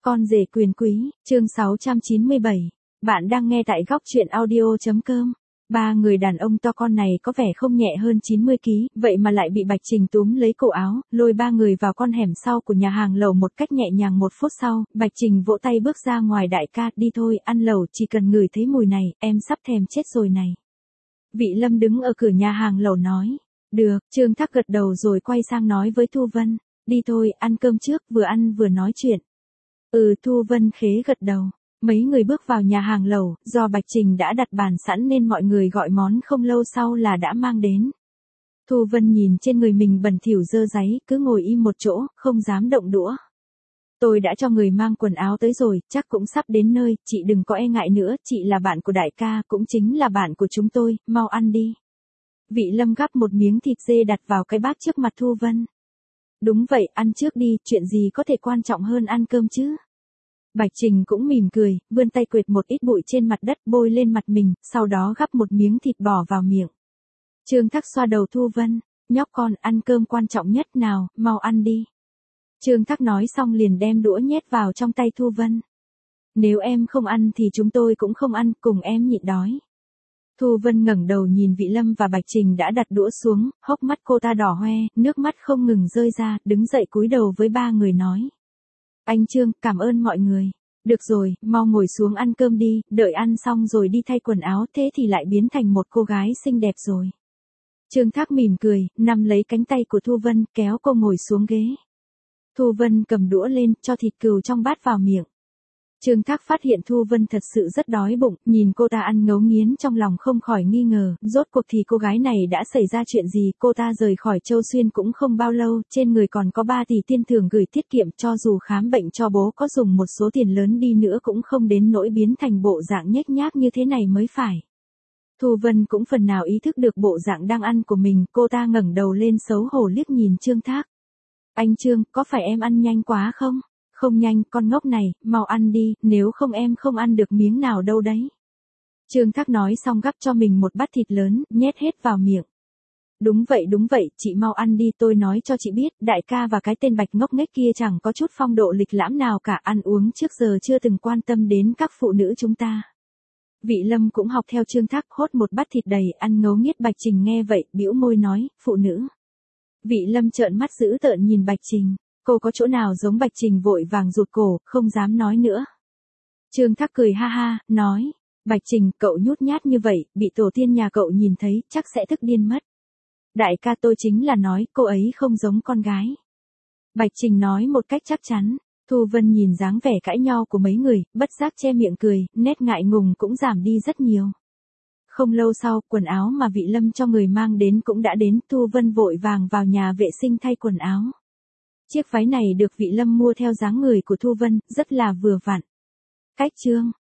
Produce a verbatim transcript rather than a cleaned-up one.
Con rể quyền quý, chương sáu trăm chín mươi bảy. Bạn đang nghe tại góc truyện audio chấm com. Ba người đàn ông to con này có vẻ không nhẹ hơn chín mươi ki lô gam, vậy mà lại bị Bạch Trình túm lấy cổ áo, lôi ba người vào con hẻm sau của nhà hàng lẩu một cách nhẹ nhàng. Một phút sau, Bạch Trình vỗ tay bước ra ngoài. Đại ca, đi thôi, ăn lẩu, chỉ cần ngửi thấy mùi này, em sắp thèm chết rồi này. Vị Lâm đứng ở cửa nhà hàng lẩu nói. Được, Trương Thác gật đầu rồi quay sang nói với Thu Vân. Đi thôi, ăn cơm trước, vừa ăn vừa nói chuyện. Ừ, Thu Vân khế gật đầu. Mấy người bước vào nhà hàng lẩu, do Bạch Trình đã đặt bàn sẵn nên mọi người gọi món không lâu sau là đã mang đến. Thu Vân nhìn trên người mình bẩn thỉu dơ dáy, cứ ngồi im một chỗ, không dám động đũa. Tôi đã cho người mang quần áo tới rồi, chắc cũng sắp đến nơi, chị đừng có e ngại nữa, chị là bạn của đại ca, cũng chính là bạn của chúng tôi, mau ăn đi. Vị Lâm gắp một miếng thịt dê đặt vào cái bát trước mặt Thu Vân. Đúng vậy, ăn trước đi, chuyện gì có thể quan trọng hơn ăn cơm chứ? Bạch Trình cũng mỉm cười, vươn tay quệt một ít bụi trên mặt đất bôi lên mặt mình, sau đó gắp một miếng thịt bỏ vào miệng. Trương Thác xoa đầu Thu Vân, nhóc con, ăn cơm quan trọng nhất nào, mau ăn đi. Trương Thác nói xong liền đem đũa nhét vào trong tay Thu Vân. Nếu em không ăn thì chúng tôi cũng không ăn, cùng em nhịn đói. Thu Vân ngẩng đầu nhìn Vị Lâm và Bạch Trình đã đặt đũa xuống, hốc mắt cô ta đỏ hoe, nước mắt không ngừng rơi ra, đứng dậy cúi đầu với ba người nói. Anh Trương, cảm ơn mọi người. Được rồi, mau ngồi xuống ăn cơm đi, đợi ăn xong rồi đi thay quần áo, thế thì lại biến thành một cô gái xinh đẹp rồi. Trương Thác mỉm cười, nắm lấy cánh tay của Thu Vân, kéo cô ngồi xuống ghế. Thu Vân cầm đũa lên, cho thịt cừu trong bát vào miệng. Trương Thác phát hiện Thu Vân thật sự rất đói bụng, nhìn cô ta ăn ngấu nghiến trong lòng không khỏi nghi ngờ, rốt cuộc thì cô gái này đã xảy ra chuyện gì. Cô ta rời khỏi Châu Xuyên cũng không bao lâu, trên người còn có ba tỷ tiền thưởng gửi tiết kiệm, cho dù khám bệnh cho bố có dùng một số tiền lớn đi nữa cũng không đến nỗi biến thành bộ dạng nhếch nhác như thế này mới phải. Thu Vân cũng phần nào ý thức được bộ dạng đang ăn của mình, cô ta ngẩng đầu lên xấu hổ liếc nhìn Trương Thác. Anh Trương, có phải em ăn nhanh quá không? Không nhanh, con ngốc này, mau ăn đi, nếu không em không ăn được miếng nào đâu đấy. Trương Thác nói xong gắp cho mình một bát thịt lớn, nhét hết vào miệng. Đúng vậy đúng vậy, chị mau ăn đi, tôi nói cho chị biết, đại ca và cái tên Bạch ngốc nghếch kia chẳng có chút phong độ lịch lãm nào cả, ăn uống trước giờ chưa từng quan tâm đến các phụ nữ chúng ta. Vị Lâm cũng học theo Trương Thác, hốt một bát thịt đầy, ăn ngấu nghiến. Bạch Trình nghe vậy, bĩu môi nói, phụ nữ. Vị Lâm trợn mắt dữ tợn nhìn Bạch Trình. Cô có chỗ nào giống Bạch Trình vội vàng rụt cổ, không dám nói nữa. Trương Thác cười ha ha, nói, Bạch Trình, cậu nhút nhát như vậy, bị tổ tiên nhà cậu nhìn thấy, chắc sẽ tức điên mất. Đại ca, tôi chính là nói, cô ấy không giống con gái. Bạch Trình nói một cách chắc chắn. Thu Vân nhìn dáng vẻ cãi nhau của mấy người, bất giác che miệng cười, nét ngại ngùng cũng giảm đi rất nhiều. Không lâu sau, quần áo mà Vị Lâm cho người mang đến cũng đã đến, Thu Vân vội vàng vào nhà vệ sinh thay quần áo. Chiếc váy này được Vị Lâm mua theo dáng người của Thu Vân, rất là vừa vặn. Cách Trương